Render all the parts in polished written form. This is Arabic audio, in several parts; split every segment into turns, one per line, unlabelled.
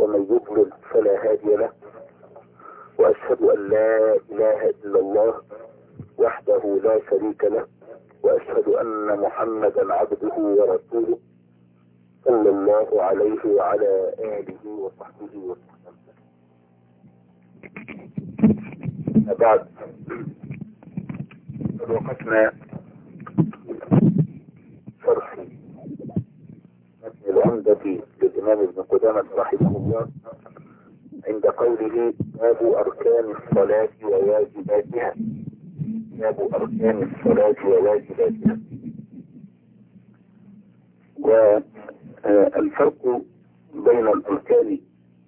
ومن يضلل فلا هادي له، وأشهد أن لا إله إلا الله وحده لا شريك له، وأشهد أن محمدا عبده ورسوله صلى الله عليه وعلى آله وصحبه وسلم. بعد وقفنا شرح متن العمدة للإمام ابن قدامة رحمه الله عند قوله باب أركان الصلاة وواجباتها. باب أركان الصلاة وواجباتها. والفرق بين الأركان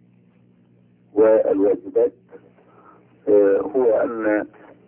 والواجبات هو أن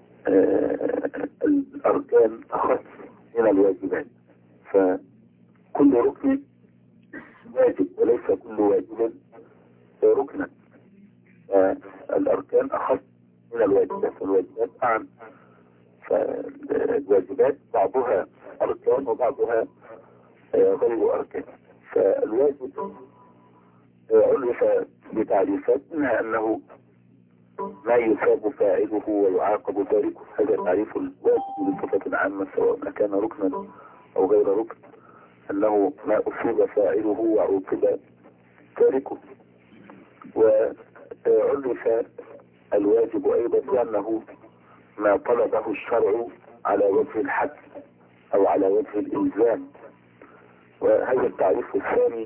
الأركان أخص من الواجبات، فكل ركن واجب وليس كل واجب ركنا. الأركان أخص من الواجبات والواجبات أعم، فالواجبات بعضها أركان وبعضها غير أركان. فالواجب عرف بتعريفات منها أنه ما يثاب فاعله ويعاقب تاركه. هذا تعريف الواجب بصفة عامة سواء كان ركنا أو غير ركن، أنه ما أصيب فاعله وعوقب تاركه. وعرف الواجب أيضا بأنه ما طلبه الشرع على وجه الحد أو على وجه الإلزام، وهذا التعريف الثاني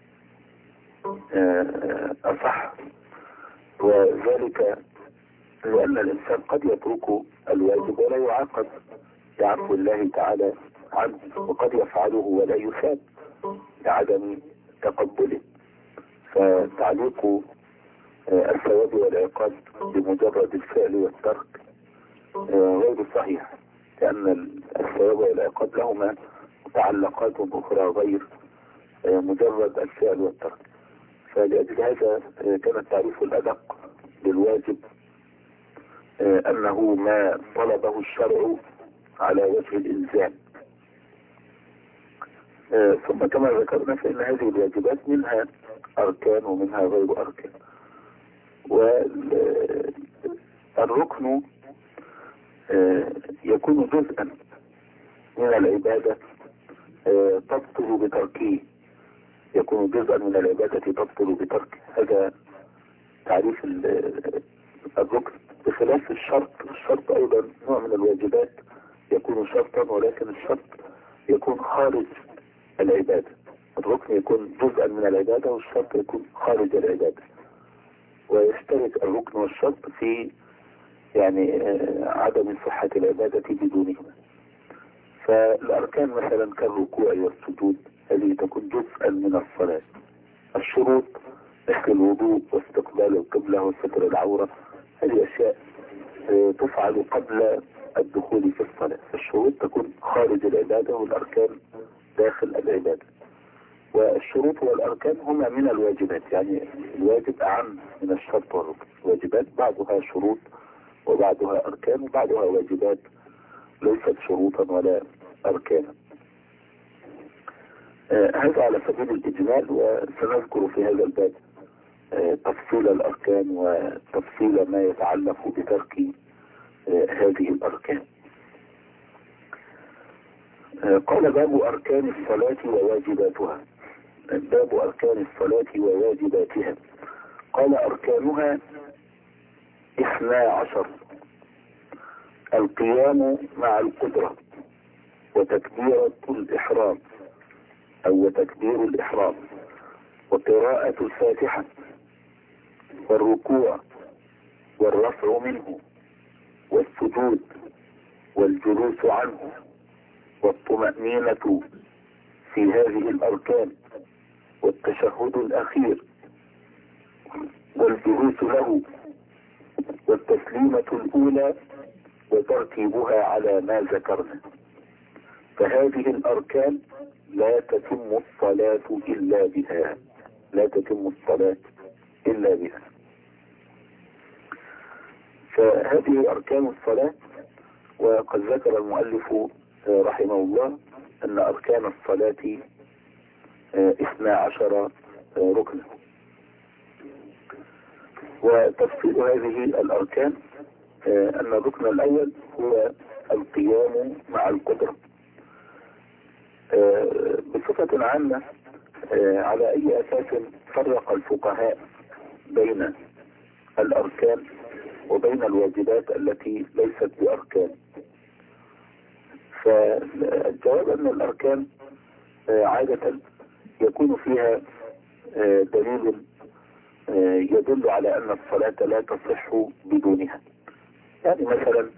أصح، وذلك لأن الإنسان قد يترك الواجب ولا يعاقب بعفو الله تعالى عنه، وقد يفعله ولا يثاب لعدم تقبله. فتعليق الثواب والعقاب بمجرد الفعل والترك غير صحيح، لأن الثواب والعقاب لهما متعلقات أخرى غير مجرد الفعل والترك. فلأجل هذا كان التعريف الأدق للواجب أنه ما طلبه الشرع على وجه الإلزام. ثم كما ذكرنا فإن هذه الواجبات منها أركان ومنها غير أركان. والركن يكون جزءا من العبادة تبطل بتركه، يكون جزءا من العبادة تبطل بتركه. هذا تعريف الركن، بخلاف الشرط. الشرط أيضا نوع من الواجبات يكون شرطا، ولكن الشرط يكون خارج العبادة. الركن يكون جزءا من العبادة والشرط يكون خارج العبادة، ويشترك الركن والشرط في عدم صحة العبادة بدونهما. فالأركان مثلا كالركوع والسجود هذه تكون جزءا من الصلاة. الشروط مثل الوضوء واستقبال القبلة وستر العورة هذه أشياء تفعل قبل الدخول في الصلاة. الشروط تكون خارج العبادة والأركان داخل العبادة. والشروط والأركان هما من الواجبات، يعني الواجب أعم من الشرط والركن. الواجبات بعضها شروط وبعضها أركان وبعضها واجبات ليست شروطا ولا أركانا. هذا على سبيل الإجمال، وسنذكر في هذا الباب تفصيل الأركان وتفصيل ما يتعلق بترك هذه الأركان. قال باب أركان الصلاة وواجباتها. باب أركان الصلاة وواجباتها. قال أركانها 12: القيام مع القدرة، وتكبيرة الإحرام أو تكبير الإحرام، وقراءة الفاتحة، والركوع والرفع منه، والسجود والجلوس عنه، والطمأنينة في هذه الأركان، والتشهد الأخير، والجلوس له، والتسليمة الأولى، وترتيبها على ما ذكرنا. فهذه الأركان لا تتم الصلاة إلا بها، لا تتم الصلاة إلا بها. فهذه أركان الصلاة. وقد ذكر المؤلف رحمه الله أن أركان الصلاة 12 ركنا. وتفصيل هذه الأركان أن الركن الأول هو القيام مع القدرة. بصفة عامة على أي أساس فرق الفقهاء بين الأركان وبين الواجبات التي ليست بأركان؟ فالجواب أن الأركان عادة يكون فيها دليل يدل على أن الصلاة لا تصح بدونها. يعني مثلا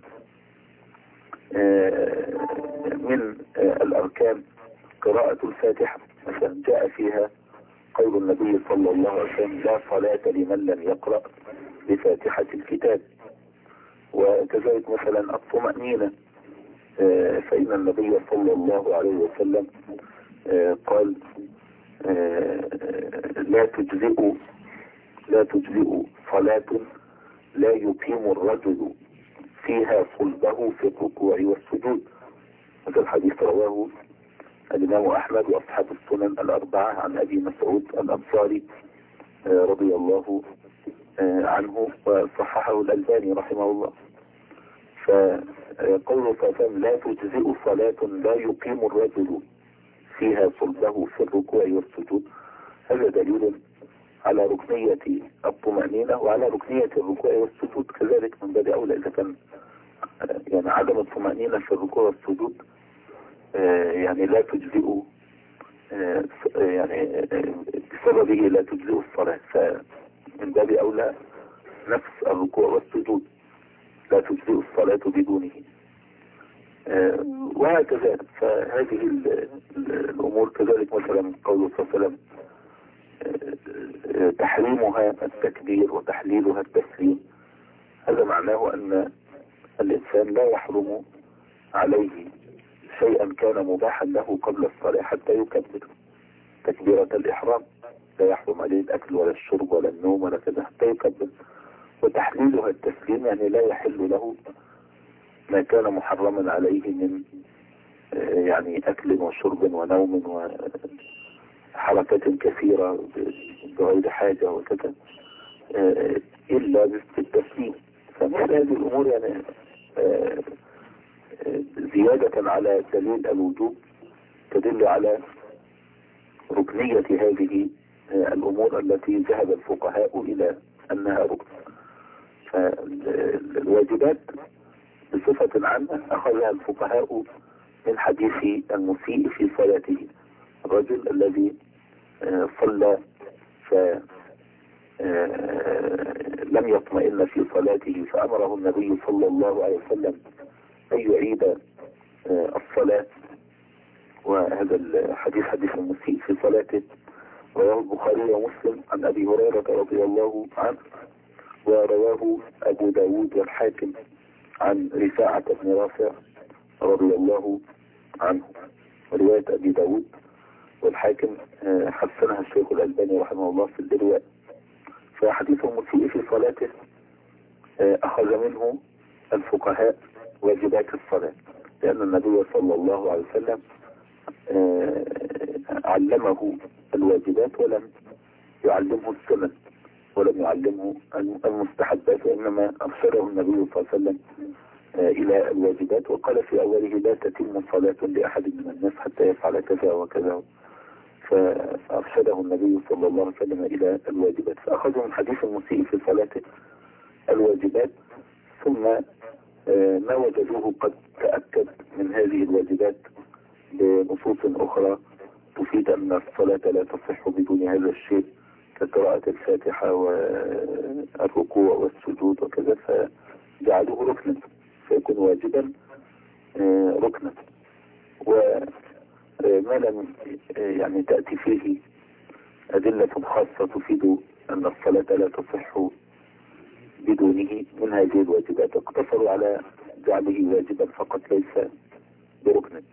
من الأركان قراءة الفاتحة، مثلا جاء فيها قول النبي صلى الله عليه وسلم: لا صلاة لمن لم يقرأ بفاتحة الكتاب. وكذلك مثلا الطمأنينة، فإن النبي صلى الله عليه وسلم قال: لا تجزئ صلاة لا يقيم الرجل فيها صلبه في الركوع والسجود. هذا الحديث رواه الإمام أحمد وأصحاب السنن الأربعة عن أبي مسعود الأنصاري رضي الله عنه، وصححه الألباني رحمه الله. فقوله فهم لا تجزئ صلاة لا يقيم الرجل فيها صلبه في الركوع والسجود، هذا دليل على ركنية الطمأنينة وعلى ركنية الركوع والسجود كذلك، من باب أولى إذا كان يعني عدم الطمأنينة في الركوع والسجود يعني لا تجزئ، يعني بسببه لا تجزئ الصلاة، فمن باب أولى نفس الركوع والسجود لا تجزئ الصلاة بدونه، وهكذا. فهذه الأمور كذلك مثلا قوله صلى الله عليه وسلم: تحريمها التكبير وتحليلها التسليم، هذا معناه أن الإنسان لا يحرم عليه شيئا كان مباحا له قبل الصلاة حتى يكبر تكبيرة الإحرام، لا يحرم عليه الأكل ولا الشرب ولا النوم ولا كذا حتى يكبر. وتحليلها التسليم يعني لا يحل له ما كان محرما عليه من يعني أكل وشرب ونوم وحركات كثيرة بغير حاجة وكذا إلا بالتسليم. فمثل هذه الأمور يعني زيادة على دليل الوجوب تدل على ركنية هذه الأمور التي ذهب الفقهاء إلى أنها ركن. فالواجبات بصفة عامة أخذها الفقهاء من حديث المسيء في صلاته، الرجل الذي صلى فلم يطمئن في صلاته فأمره النبي صلى الله عليه وسلم أن يعيد الصلاة. وهذا الحديث حديث المسيء في صلاته رواه البخاري ومسلم عن أبي هريرة رضي الله عنه، ورواه أبو داود والحاكم عن رفاعة بن رافع رضي الله عنه. رواية أبي داود والحاكم حسنها الشيخ الألباني رحمه الله في الإرواء. فحديث المسيء في صلاته أخذ منه الفقهاء واجبات الصلاة، لأن النبي صلى الله عليه وسلم علمه الواجبات ولم يعلمه السنن ولم يعلمه المستحبات، وإنما أرشده النبي صلى الله عليه وسلم إلى الواجبات، وقال في أوله: لا تتم صلاة لأحد من الناس حتى يفعل كذا وكذا. فأرشده النبي صلى الله عليه وسلم إلى الواجبات، فأخذوا من حديث المسيء في صلاته الواجبات، ثم ما وجدوه قد تأكد من هذه الواجبات بنصوص أخرى تفيد أن الصلاة لا تصح بدون هذا الشيء كقراءة الفاتحة والركوع والسجود وكذا، فجعلوه ركنا فيكون واجبا ركنا. وما لم يعني تأتي فيه أدلة خاصة تفيد أن الصلاة لا تصح بدونه من هذه الواجبات، اقتصروا على جعله واجبا فقط ليس بركن.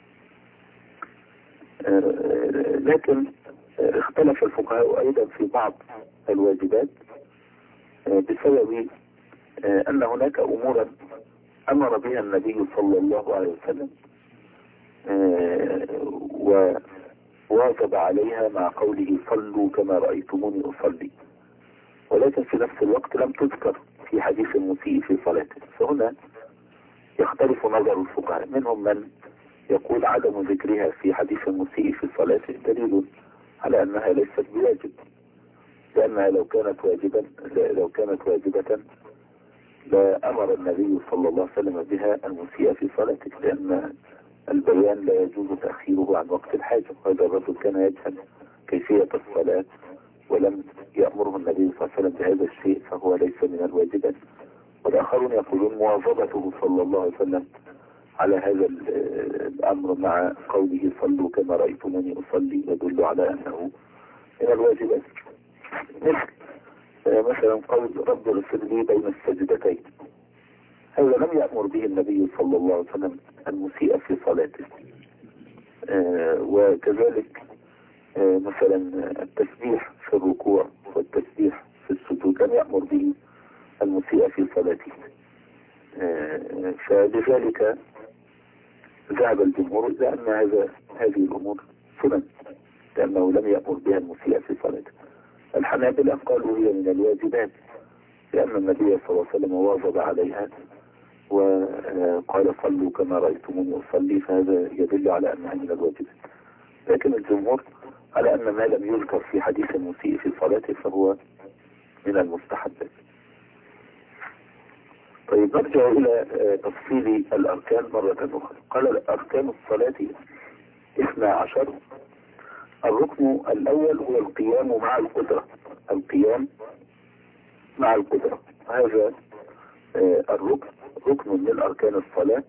لكن اختلف الفقهاء أيضا في بعض الواجبات بسبب أن هناك أمورا أمر بها النبي صلى الله عليه وسلم وواجب عليها مع قوله: صلوا كما رأيتموني أصلي. ولكن في في نفس الوقت لم تذكر في حديث المسيء في صلاته. فهنا يختلف نظر الفقهاء، منهم من يقول عدم ذكرها في حديث المسيء في صلاته دليل على أنها ليست بواجب، لأنها لو كانت واجبة لأمر النبي صلى الله عليه وسلم بها المسيء في صلاته، لأن البيان لا يجوز تأخيره عن وقت الحاجة. وهذا الرجل كان يجهل كيفية الصلاة ولم يأمره النبي صلى الله عليه وسلم بهذا الشيء، فهو ليس من الواجبات. والآخرون يقولون مواظبته صلى الله عليه وسلم على هذا الأمر مع قوله صلوا كما رأيتموني أصلي يدل على أنه من الواجبات. مثلا قول رب اغفر لي بين السجدتين، هذا لم يأمر به النبي صلى الله عليه وسلم المسيء في صلاته. وكذلك مثلا التسبيح في الركوع والتسبيح في السجود لم يأمر به المسيء في صلاته. فلذلك ذهب الجمهور إلى أن هذه الأمور سنن، لأنه لم يأمر بها المسيء في صلاته. الحنابلة قالوا هي من الواجبات، لأن النبي صلى الله عليه وسلم واظب عليها وقال صلوا كما رأيتموني أصلي، فهذا يدل على أنها من الواجبات. لكن الجمهور على أن ما لم يذكر في حديث المسيء في صلاته فهو من المستحبات. طيب نرجع إلى تفصيل الأركان مرة أخرى. قال أركان الصلاة 12. الركن الأول هو القيام مع القدرة. القيام مع القدرة هذا الركن ركن من أركان الصلاة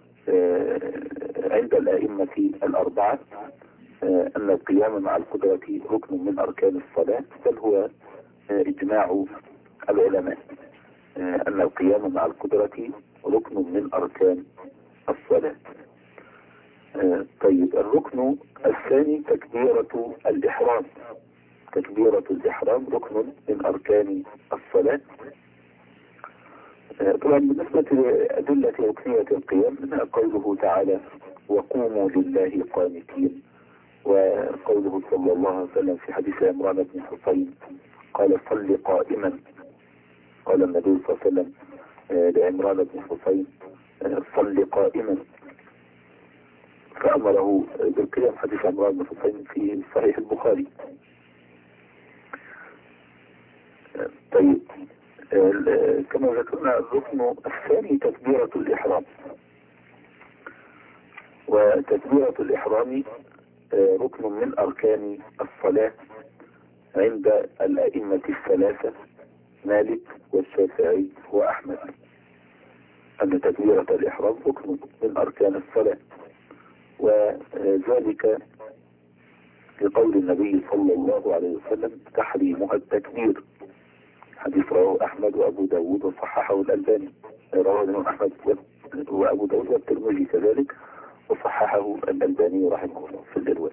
عند الأئمة الأربعة، أن القيام مع القدرة ركن من أركان الصلاة، بل هو إجماع العلماء أن القيام مع القدرة ركن من أركان الصلاة. طيب الركن الثاني تكبيرة الإحرام. تكبيرة الإحرام ركن من أركان الصلاة. طبعا بالنسبة لأدلة ركنية القيام منها قوله تعالى وقوموا لله قانتين، وقوله صلى الله عليه وسلم في حديث عمران بن حسين قال صل قائما. قال النبي صلى الله عليه وسلم لعمران بن حسين صل قائما، فأمره بالقيام. حديث عمران بن حسين في صحيح البخاري. طيب كما ذكرنا الركن الثاني تكبيرة الإحرام. وتكبيرة الإحرام ركن من أركان الصلاة عند الأئمة الثلاثة مالك والشافعي وأحمد، أن تكبيرة الإحرام ركن من أركان الصلاة، وذلك لقول النبي صلى الله عليه وسلم تحريمها التكبير. حديث رواه أحمد وأبو داود وصححه الألباني. رواه الإمام أحمد وأبو داود والترمذي كذلك، وصححه الألباني رحمه الله في الإرواء.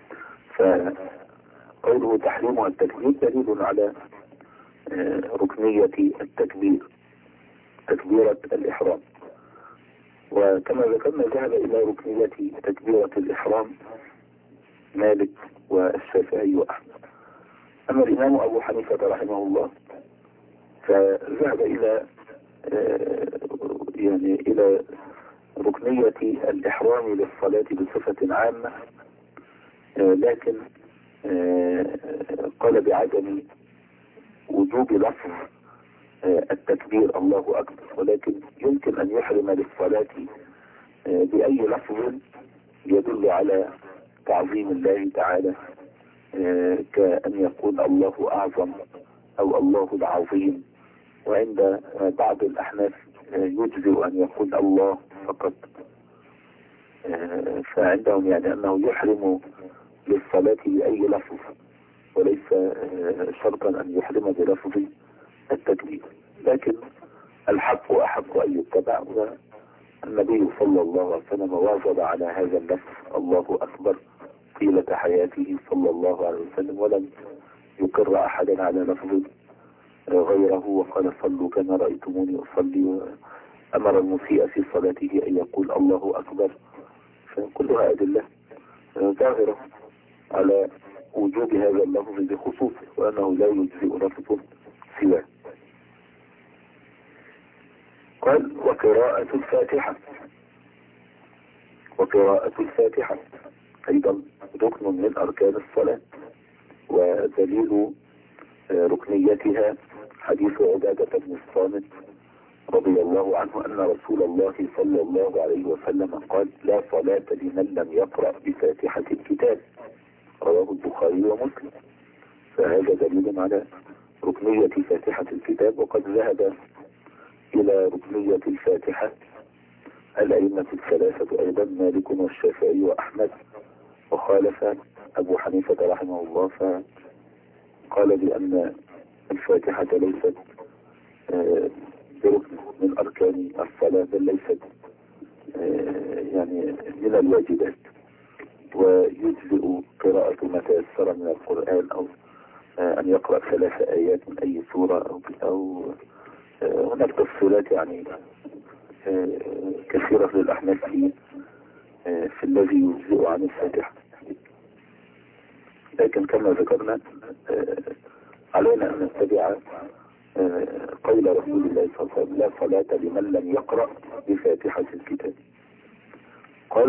فقوله تحريمها التكبير دليل على ركنية التكبير، تكبيرة الإحرام. وكما ذكرنا ذهب إلى ركنية تكبيرة الإحرام مالك والشافعي وأحمد. أما الإمام أبو حنيفة رحمه الله فذهب إلى إلى ركنية الإحرام للصلاة بصفة عامة، لكن قال بعدم وجوب لفظ التكبير الله أكبر، ولكن يمكن أن يحرم للصلاة بأي لفظ يدل على تعظيم الله تعالى، كأن يقول الله أعظم أو الله العظيم. وعند بعض الأحناف يجزئ أن يقول الله فقط. فعندهم أنه يحرم للصلاة بأي لفظ، وليس شرطا أن يحرم بلفظ التكبير. لكن الحق أحق أن يتبع، والنبي صلى الله عليه وسلم واظب على هذا اللفظ الله أكبر طيلة حياته صلى الله عليه وسلم، ولم يقر أحدا على لفظ غيره، وقال صلوا كما رأيتموني أصلي، وأمر المسيء في صلاته أن يقول الله أكبر. فكلها أدلة ظاهرة على وجوب هذا اللفظ بخصوصه، وأنه لا يجزئ لفظ سواه. قال وقراءة الفاتحة. وقراءة الفاتحة أيضا ركن من أركان الصلاة، ودليل ركنيتها حديث عبادة بن الصامت رضي الله عنه أن رسول الله صلى الله عليه وسلم قال لا صلاة لمن لم يقرأ بفاتحة الكتاب، رواه البخاري ومسلم. فهذا دليل على ركنية فاتحة الكتاب. وقد ذهب إلى ركنية الفاتحة الأئمة الثلاثة أيضا، مالك والشافعي وأحمد، وخالف أبو حنيفة رحمه الله فقال بأن الفاتحة ليست بركن من أركان الصلاة، بل ليست يعني من الواجبات، ويجزئ قراءة ما تيسر من القرآن، أو أن يقرأ 3 آيات من أي سورة، أو هناك تفصيلات يعني كثيرة للأحناف في الذي يجزئ عن الفاتحة. لكن كما ذكرنا علينا أن نتبع قول رسول الله صلى الله عليه وسلم لا صلاة لمن لم يقرأ بفاتحة الكتاب. قال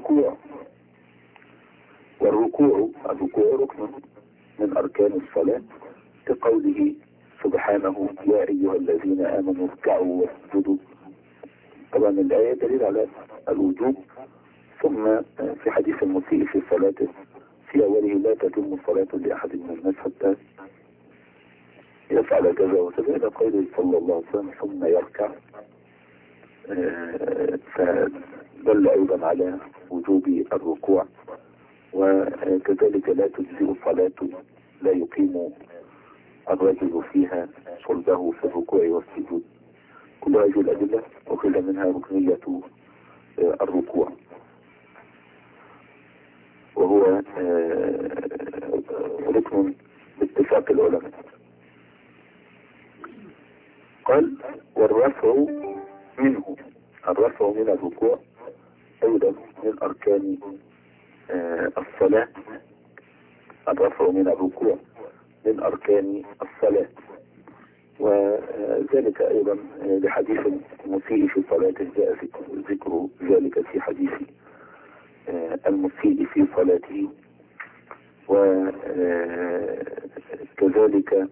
والركوع ركن من أركان الصلاة، كقوله سبحانه يا أيها الذين آمنوا اركعوا واسجدوا. طبعا الآية دليل على الوجوب. ثم في حديث المسيء في صلاته في أوله لا تتم صلاة لأحد من الناس حتى يفعل كذا وكذا، إلى قوله صلى الله عليه وسلم ثم يركع. فدل أيضا على وجوب الركوع. وكذلك لا تجزئ صلاة لا يقيم الرجل فيها صلبه في الركوع والسجود. كل هذه الأدلة أخذ منها ركنية الركوع، وهو ركن باتفاق العلماء. قال والرفع منه، الرفع من الركوع أيضا من أركان الصلاة. الرفع من الركوع من أركان الصلاة، وذلك أيضا لحديث المسيء في صلاته جاء ذكر ذلك في حديث المسيء في صلاته. وكذلك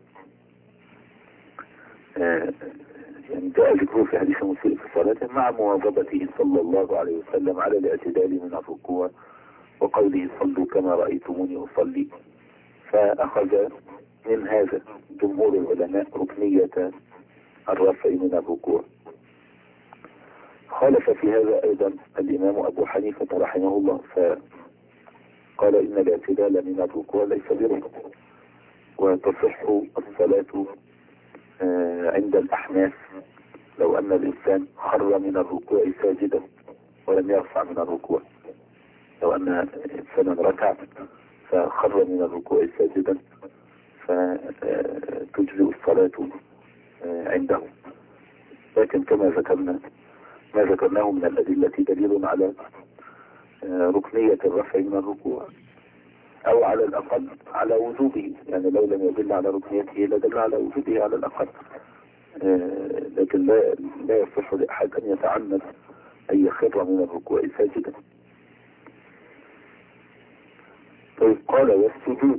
يعني جاء ذكره في حديث المسيء في صلاته مع مواظبته صلى الله عليه وسلم على الاعتدال من الركوع، وقوله صلوا كما رأيتموني أصلي. فأخذ من هذا جمهور العلماء ركنية الرفع من الركوع. خالف في هذا أيضا الإمام أبو حنيفة رحمه الله، فقال إن الاعتدال من الركوع ليس بركن، وتصح الصلاة عند الأحناف لو أن الإنسان خر من الركوع ساجدا ولم يرفع من الركوع. لو أن إنسانا ركع فخر من الركوع ساجدا فتجزئ الصلاة عنده. لكن كما ذكرنا ما ذكرناه من الأدلة دليل على ركنية الرفع من الركوع، أو على الأقل على وجوبه. يعني لو لم يدل على ركنيته لدل على وجوبه على الأقل. لكن لا يصح لأحد أن يتعمد أن يخر من الركوع ساجدا. طيب قال والسجود.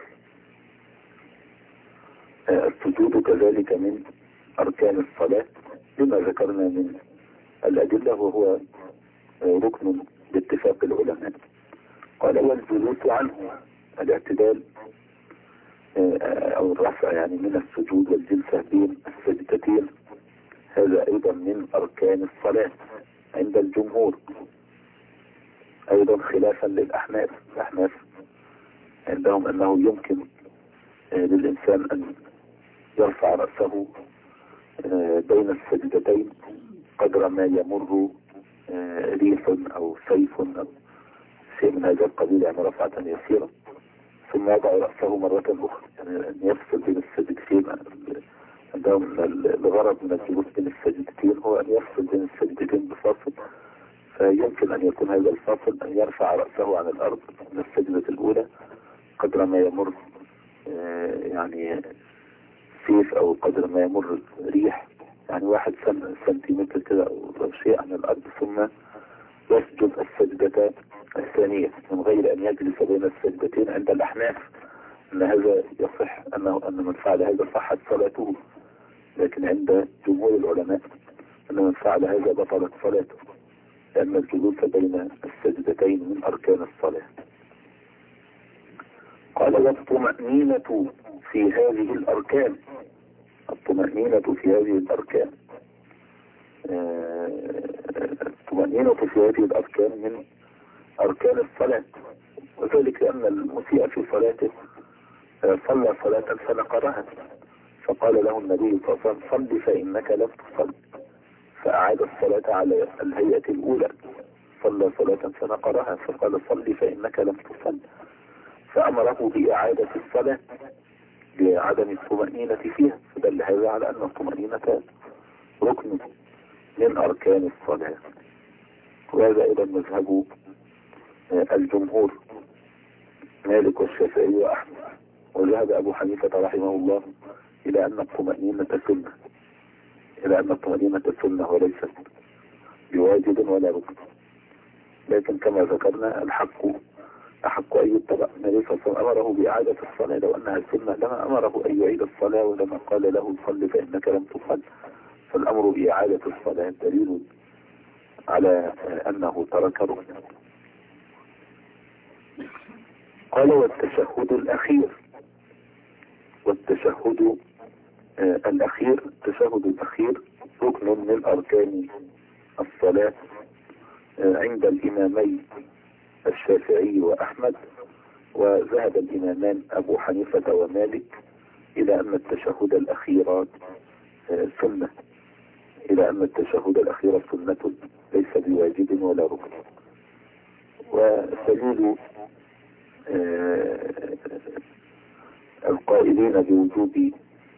السجود كذلك من أركان الصلاة لما ذكرنا من الأدلة، وهو ركن باتفاق العلماء. قال والجلوس عنه، الاعتدال أو الرفع يعني من السجود والجلسة بين السجدتين، هذا أيضا من أركان الصلاة عند الجمهور، أيضا خلافا للأحناف. الأحناف عندهم أنه يمكن للإنسان أن يرفع رأسه بين السجدتين قدر ما يمر ريح أو سيف أو شيء من هذا القبيل، يعني رفعة يسيرة، ثم يضع رأسه مرة أخرى، يعني أن يفصل بين السجدتين. عندهم الغرض من الجلوس بين السجدتين هو أن يفصل بين السجدتين بفاصل، فيمكن أن يكون هذا الفاصل أن يرفع رأسه عن الأرض من السجدة الأولى قدر ما يمر يعني سيف، أو قدر ما يمر ريح، يعني 1 سنتيمتر كده أو شيء عن الأرض، ثم يسجد السجدة الثانية من غير أن يجلس بين السجدتين. عند الأحناف أن هذا يصح، أن من فعل هذا صحت صلاته، لكن عند جمهور العلماء أن من فعل هذا بطلت صلاته، لأن الجلوس بين السجدتين من أركان الصلاة. قال والطمأنينة في هذه الأركان. الطمأنينة في هذه الأركان، الطمأنينة في هذه الأركان من أركان الصلاة، وذلك أن المسيء في صلاته صلى صلاة فنقرها، فقال له النبي صلى الله عليه وسلم صل فإنك لم تصل، فأعاد الصلاة على الهيئة الأولى، صلى صلاة فنقرها، فقال صل فإنك لم تصل، فأمره بإعادة الصلاة لعدم الطمأنينة فيها، فدل هذا على أن الطمأنينة ركن من أركان الصلاة. وهذا أيضا مذهب الجمهور مالك والشافعي وأحمد. وذهب أبو حنيفة رحمه الله إلى أن الطمأنينة سنة، وليست بواجب ولا ركن، لكن كما ذكرنا الحق أحق أن يتبع. النبي صلى الله عليه وسلم أمره بإعادة الصلاة، لو أنها سنة لما أمره أن يعيد الصلاة، ولما قال له صل فإنك لم تصل، فالأمر بإعادة الصلاة دليل على أنه ترك ركنا. قال والتشهد الأخير. التشهد الأخير ركن من أركان الصلاة عند الإمامين الشافعي وأحمد، وذهب الإمامان أبو حنيفة ومالك إلى أن التشهد الأخير سنة، ليس بواجب ولا ركن. ودليل القائلين بوجوب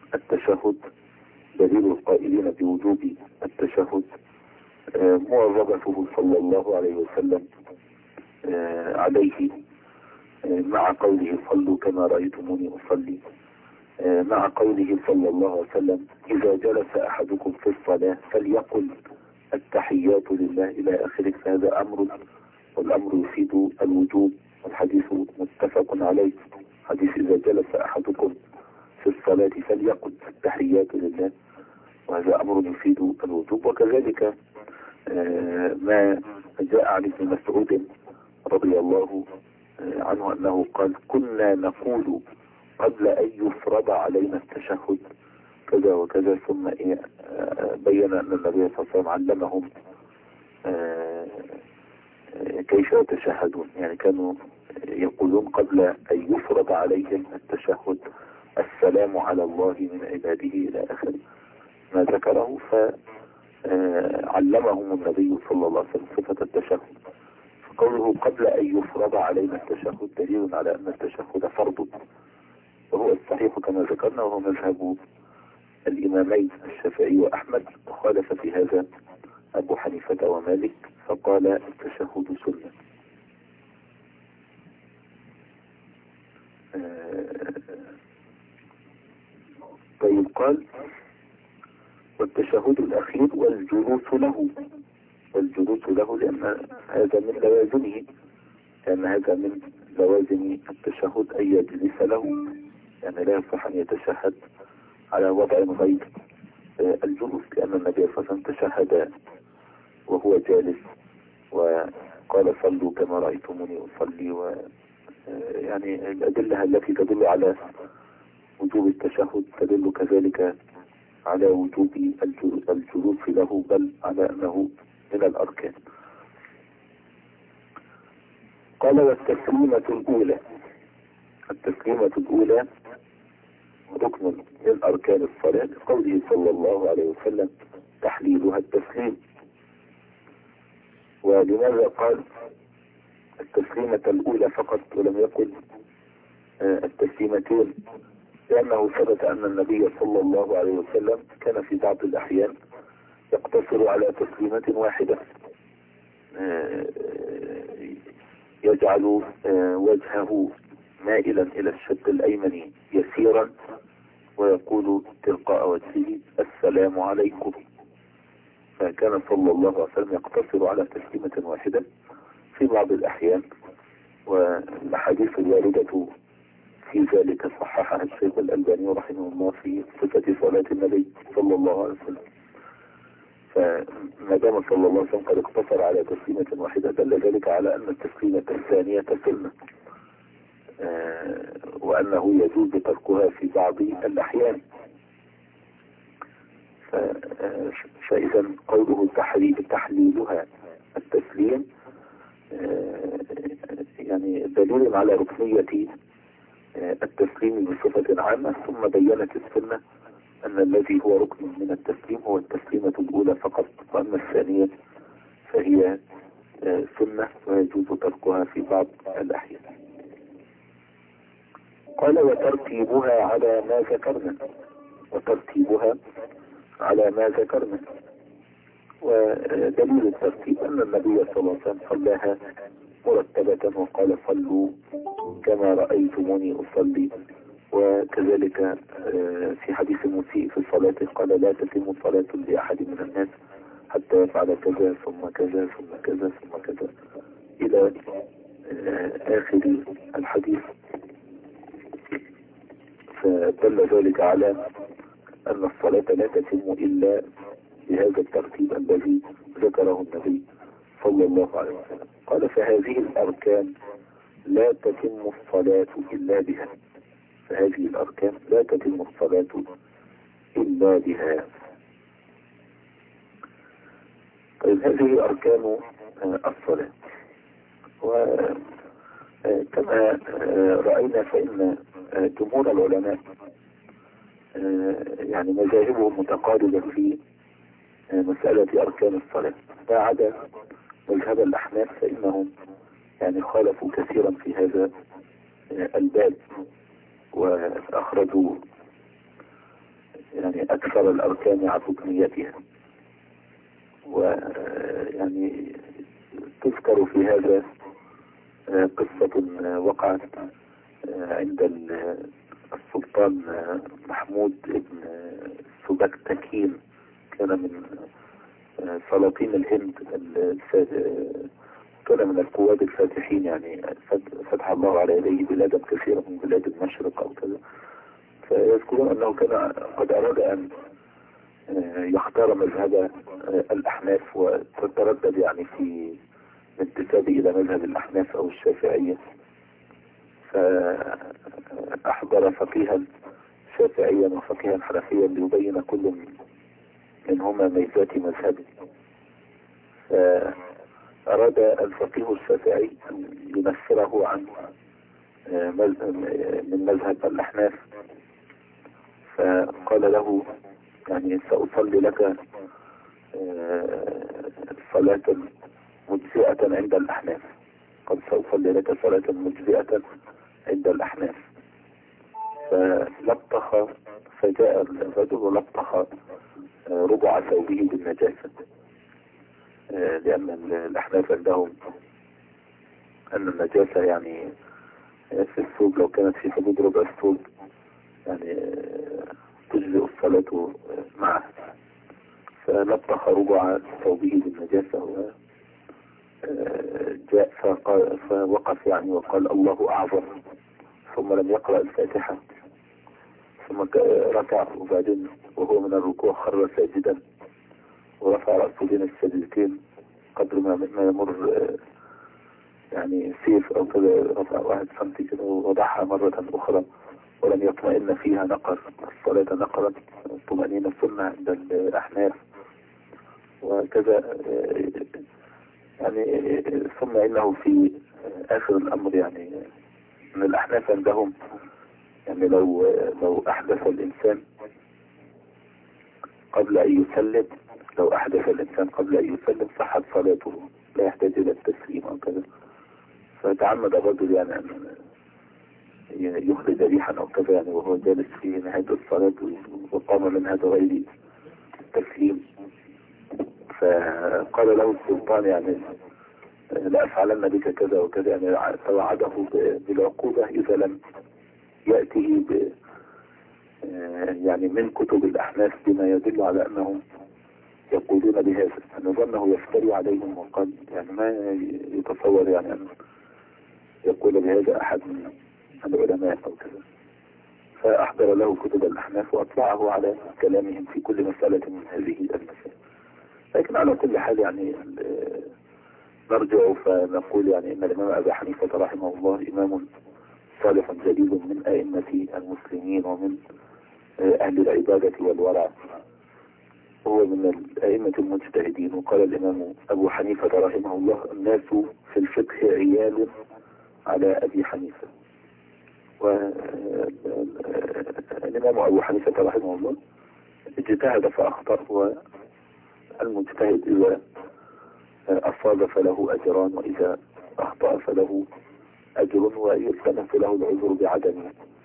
التشهد مواظبته صلى الله عليه وسلم عليه، مع قوله صلوا كما رأيتموني أصلي، مع قوله صلى الله عليه وسلم إذا جلس أحدكم في الصلاة فليقل التحيات لله إلى آخره، فهذا أمر، والأمر يفيد الوجوب، والحديث متفق عليه، حديث إذا جلس أحدكم في الصلاة فليقل التحيات لله، وهذا أمر يفيد الوجوب. وكذلك ما جاء عن ابن مسعود رضي الله عنه أنه قال كنا نقول قبل أن يفرض علينا التشهد كذا وكذا، ثم بين أن النبي صلى الله عليه وسلم علمهم كيف يتشهدون، يعني كانوا يقولون قبل أن يفرض عليهم التشهد السلام على الله من عباده إلى آخر ما ذكره، فعلمهم النبي صلى الله عليه وسلم صفة التشهد. فقوله قبل أن يفرض علينا التشهد دليل على أن التشهد فرض، وهو الصحيح كما ذكرنا، وهو مذهب الإمامين الشافعي وأحمد، وخالف في هذا أبو حنيفة ومالك، فقال التشهد سنة. طيب، قال والتشهد الأخير والجلوس له، لأن هذا من لوازم التشهد أن يجلس له، يعني لا يصح أن يتشهد على وضع غير الجلوس، لأن النبي صلى الله عليه وسلم تشهد وهو جالس، وقال صلوا كما رأيتموني أصلي، يعني الأدلة التي تدل على وجوب التشهد تدل كذلك على وجوب الجلوس له، بل على أنه من الأركان. قال والتسليمة الأولى ركن من أركان الصلاة، قوله صلى الله عليه وسلم تحليلها التسليم. ولماذا قال التسليمة الأولى فقط ولم يقل التسليمتين؟ لأنه ثبت أن النبي صلى الله عليه وسلم كان في بعض الأحيان يقتصر على تسليمة واحدة، يجعل وجهه مائلا إلى الشق الأيمن يسيرا، ويقول تلقاء وجهه السلام عليكم. فكان صلى الله عليه وسلم يقتصر على تسليمة واحدة في بعض الأحيان، والأحاديث الواردة في ذلك صححها الشيخ الألباني رحمه الله في صفة صلاة النبي صلى الله عليه وسلم. فما دام صلى الله عليه وسلم قد اقتصر على تسليمة واحدة دل ذلك على أن التسليمة الثانية سنة، وأنه يجوز تركها في بعض الأحيان. فإذا قوله تحليلها التسليم يعني دليل على ركنية التسليم بصفة عامة، ثم بينت السنة أن الذي هو ركن من التسليم هو التسليمة الأولى فقط، وأما الثانية فهي سنة ويجوز تركها في بعض الأحيان. قال وترتيبها على ما ذكرنا، وترتيبها على ما ذكرنا. ودليل الترتيب أن النبي صلى الله عليه وسلم صلاها مرتبة وقال صلوا كما رأيتموني أصلي. وكذلك في حديث المسيء في الصلاة قال لا تتم صلاة لأحد من الناس حتى يفعل كذا ثم كذا ثم كذا ثم كذا إلى آخر الحديث. فدل ذلك على أن الصلاة لا تتم إلا بهذا الترتيب الذي ذكره النبي صلى الله عليه وسلم. قال فهذه الأركان لا تتم الصلاة إلا بها، فهذه الأركان لا تتم الصلاة إلا بها. طيب هذه أركان الصلاة، وكما رأينا فإن جمهور العلماء يعني مذاهبهم متقاربة في مسألة أركان الصلاة، ما عدا مذهب الأحناف فإنهم يعني خالفوا كثيرا في هذا الباب، وأخرجوا يعني أكثر الأركان عن ركنيتها. ويعني تذكر في هذا قصة وقعت عند السلطان محمود بن سبكتكين، كان من سلاطين الهند، كان من القواد الفاتحين، يعني فتح الله على يديه بلادا كثيرة من بلاد المشرق أو كذا. فيذكرون أنه كان قد أراد أن يختار مذهب الأحناف، وتتردد يعني في انتسابه إلى مذهب الأحناف أو الشافعية، فأحضر فقيها شافعيا وفقيها حنفيا ليبين كل منهما ميزات مذهبه. فأراد الفقيه الشافعي أن ينفره عن من مذهب الأحناف، فقال له يعني سأصلي لك صلاة مجزئة عند الأحناف، قد سأصلي لك صلاة مجزئة عند الأحناف. فلطخ، فجاء الرجل لطخ ربع ثوبه بالنجاسة، لأن الأحناف عندهم أن النجاسة يعني في الثوب لو كانت في حدود ربع الثوب يعني تجزئ الصلاة معه. فلطخ ربع ثوبه بالنجاسة وجاء فوقف يعني وقال الله أعظم، ثم لم يقرأ الفاتحة، ثم ركع، وبعدين وهو من الركوع خر ساجدا ورفع رأسه بين السجدتين قدر ما يمر يعني سيف أو كذا، رفع 1 سنتي كده ووضعها مرة أخرى ولم يطمئن فيها نقر. الصلاة نقرت، الطمأنينة سنة عند الأحناف وكذا يعني. ثم إنه في آخر الأمر يعني من الأحناف عندهم يعني لو أحدث الإنسان قبل أن يسلم، لو أحدث الإنسان قبل أن يسلم صحت صلاته، لا يحتاج إلى التسليم أو كذا. فتعمد الرجل يعني أن يخرج ريحا أو كذا يعني وهو جالس في نهاية الصلاة، وقام من هذا غير التسليم. فقال له السلطان يعني لا أفعلن بك كذا وكذا، يعني توعده بالعقوبة إذا لم يأته يعني من كتب الأحناف بما يدل على أنهم يقولون بهذا، أن ظنه يفتري عليهم وقال يعني ما يتصور يعني أن يقول بهذا أحد من العلماء أو كذا. فأحضر له كتب الأحناف وأطلعه على كلامهم في كل مسألة من هذه المسائل. لكن على كل حال يعني نرجع فنقول يعني إن الإمام أبا حنيفة رحمه الله إمام صالح جليل من أئمة المسلمين ومن أهل العبادة والورع، هو من الأئمة المجتهدين. وقال الإمام أبو حنيفة رحمه الله: الناس في الفقه عيال على أبي حنيفة. والإمام أبو حنيفة رحمه الله اجتهد فأخطأ، والمجتهد إذا أصاب فله أجران، وإذا أخطأ فله أجر، ويلتمس له العذر بعدم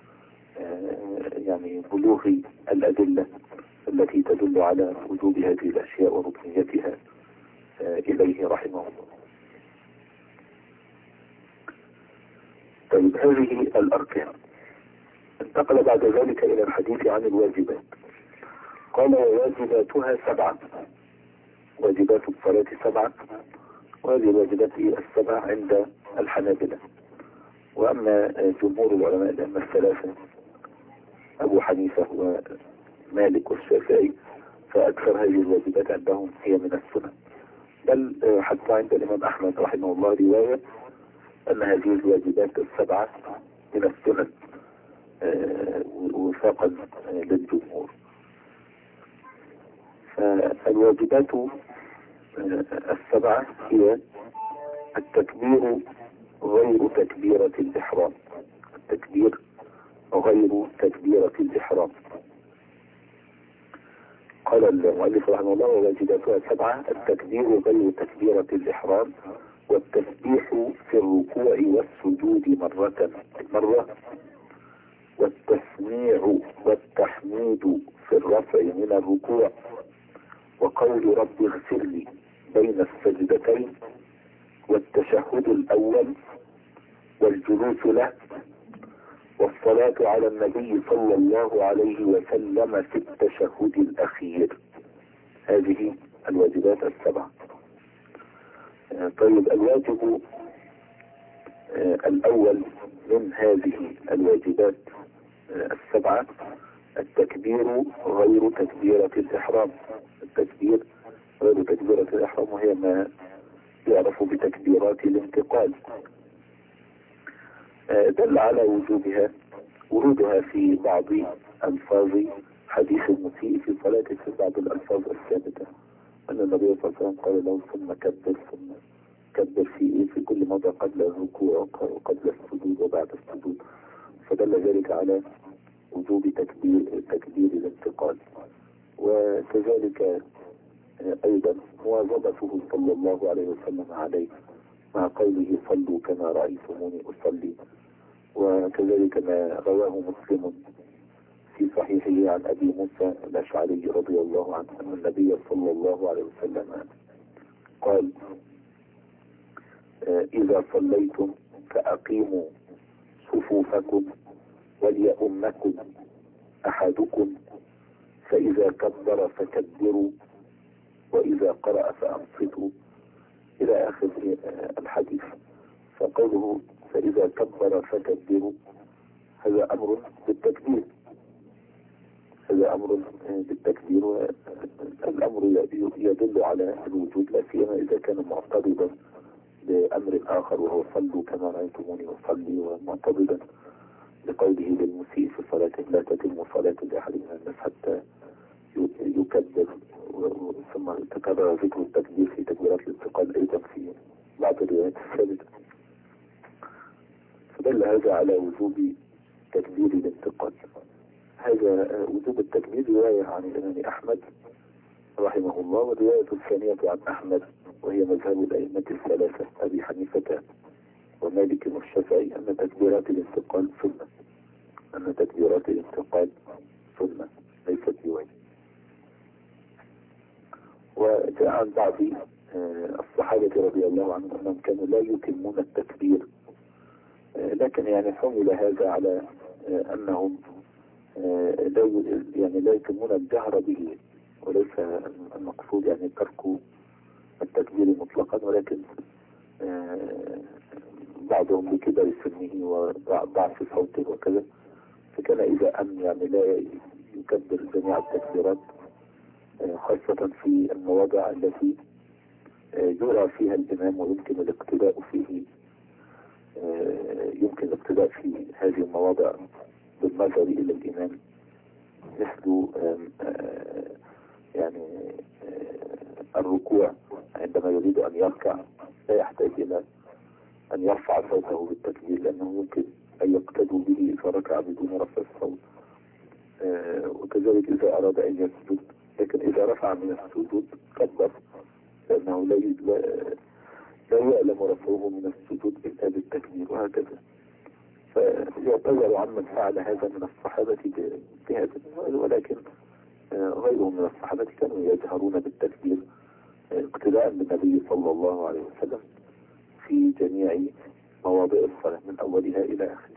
يعني بلوغ الأدلة التي تدل على وجوب هذه الأشياء وركنيتها إليه رحمه الله. طيب، هذه الأركان. انتقل بعد ذلك إلى الحديث عن الواجبات. قال: وواجباتها 7. واجبات الصلاة 7، وهذه الواجبات السبع عند الحنابلة. وأما جمهور العلماء الأئمة الثلاثة أبو حنيفة ومالك والشافعي فأكثر هذه الواجبات عندهم هي من السنة، بل حتى عند الإمام أحمد رحمه الله رواية أن هذه الواجبات السبعة من السنة وفاقا للجمهور. فالواجبات السبعة هي التكبير غير تكبيرة الإحرام. التكبير غير تكبيرة الإحرام. قال المؤلف رحمه الله: وواجباتها 7: التكبير غير تكبيرة الإحرام، والتسبيح في الركوع والسجود مرة، والتسميع والتحميد في الرفع من الركوع، وقول رب اغفر لي بين السجدتين، والتشهد الأول، والجلوس له، والصلاة على النبي صلى الله عليه وسلم في التشهد الأخير. هذه الواجبات السبع. طيب، الواجب الأول من هذه الواجبات السبعة التكبير غير تكبيرة الإحرام. التكبير غير تكبيرة الإحرام، وهي ما يعرف بتكبيرات الانتقال. دل على وجوبها ورودها في بعض ألفاظ حديث المسيء في صلاته، في بعض الألفاظ الثابتة أن النبي صلى الله عليه وسلم قال له: ثم كبر. ثم كبر في كل مرة قبل الركوع وقبل السجود وبعد السجود. فدل ذلك على وجوب تكبير الانتقال. وكذلك أيضا مواظبته صلى الله عليه وسلم عليه، مع قوله: صلوا كما رأيتموني أصلي. وكذلك ما رواه مسلم في صحيحه عن أبي موسى الأشعري رضي الله عنه أن النبي صلى الله عليه وسلم قال: إذا صليتم فأقيموا صفوفكم وليؤمكم أحدكم، فإذا كبر فكبروا، وإذا قرأ فأنصتوا، إلى آخر الحديث. فقوله فإذا كبر فكبروا هذا أمر بالتكبير، هذا أمر بالتكبير. الأمر يدل على الوجود، لا سيما إذا كان معترضا بأمر آخر، وهو صلوا كما رأيتموني أصلي، ومعترضا لقوله للمسيء في صلاته: لا تتم صلاة لأحد من الناس حتى يكبر. ثم تكرر ذكر التكبير في تكبيرات الانتقال أيضا في بعض الروايات الثابتة. فدل هذا على وجوب تكبير الانتقال. هذا وجوب التكبير رواية عن الإمام أحمد رحمه الله، والرواية الثانية عن أحمد وهي مذهب الأئمة الثلاثة أبي حنيفة ومالك والشافعي أن تكبيرات الانتقال سنة، أن تكبيرات الانتقال سنة ليست بواجب. وجاء عن بعض الصحابة رضي الله عنهم أنهم كانوا لا يتمون التكبير، لكن يعني حمل هذا على أنهم يعني لا يتمون الجهر به، وليس المقصود يعني ترك التكبير مطلقا، ولكن بعضهم بكبر سنه وضعف صوته وكذا، فكان إذا أمن يعني لا يكبر جميع التكبيرات، خاصة في المواضع التي يرى فيها الإمام ويمكن الاقتداء فيه، يمكن الاقتداء في هذه المواضع بالنظر إلى الإمام، مثل يعني الركوع عندما يريد أن يركع لا يحتاج إلى أن يرفع صوته بالتكبير، لأنه يمكن أن يقتدوا به إذا ركع بدون رفع الصوت. وكذلك إذا أراد أن يسجد، لكن إذا رفع من السجود كبر، لأنه لا يعلم رفعه من السجود إلا بالتكبير، وهكذا. فيعتذر عمن فعل هذا من الصحابة بهذا، ولكن غيرهم من الصحابة كانوا يجهرون بالتكبير اقتداء بالنبي صلى الله عليه وسلم في جميع مواضع الصلاة من أولها إلى آخرها.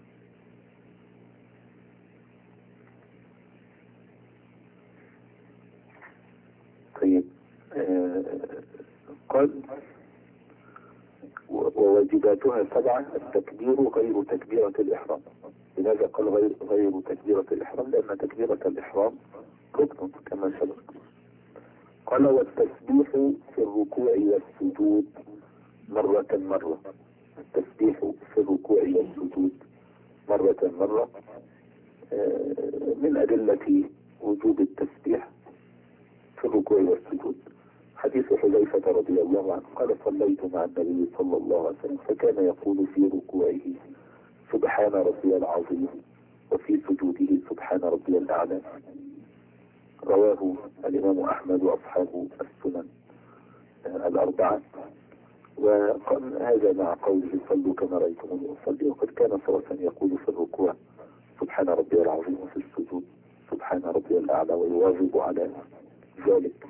طيب، قال وواجباتها 7: التكبير غير تكبيرة الإحرام. لماذا قال غير تكبيرة الإحرام؟ لأن تكبيرة الإحرام ركن كما سبق. قال والتسبيح في الركوع والسجود مرة. التسبيح في الركوع والسجود مرة من أدلة وجوب التسبيح في الركوع والسجود حديث حذيفة رضي الله عنه قال صليت مع النبي صلى الله عليه وسلم فكان يقول في ركوعه سبحان ربي العظيم وفي سجوده سبحان ربي الأعلى. رواه الإمام أحمد وأصحاب السنن الأربعة. وقال هذا مع قوله صلوا كما رأيتموني أصلي، وقد كان صلى الله عليه وسلم يقول في الركوع سبحان ربي العظيم وفي السجود سبحان ربي الأعلى ويواظب على ذلك.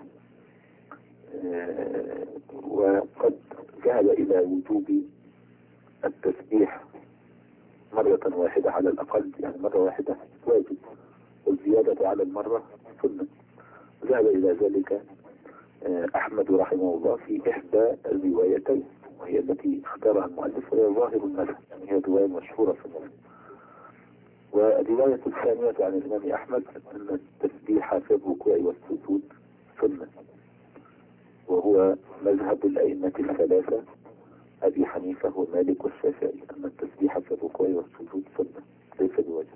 وقد ذهب إلى وجوب التسبيح مرة واحدة على الأقل، يعني مرة واحدة واجب، والزيادة على المرة سنة. ذهب إلى ذلك أحمد رحمه الله في إحدى الروايتين، وهي التي اختارها المؤلف وهي ظاهر المذهب، هي رواية مشهورة في المذهب. والرواية الثانية عن الإمام أحمد أن التسبيح في الركوع والسجود سنة، وهو مذهب الأئمة الثلاثة أبي حنيفة ومالك والشافعي، أن التسبيح في الركوع والسجود سنة ليس بواجب.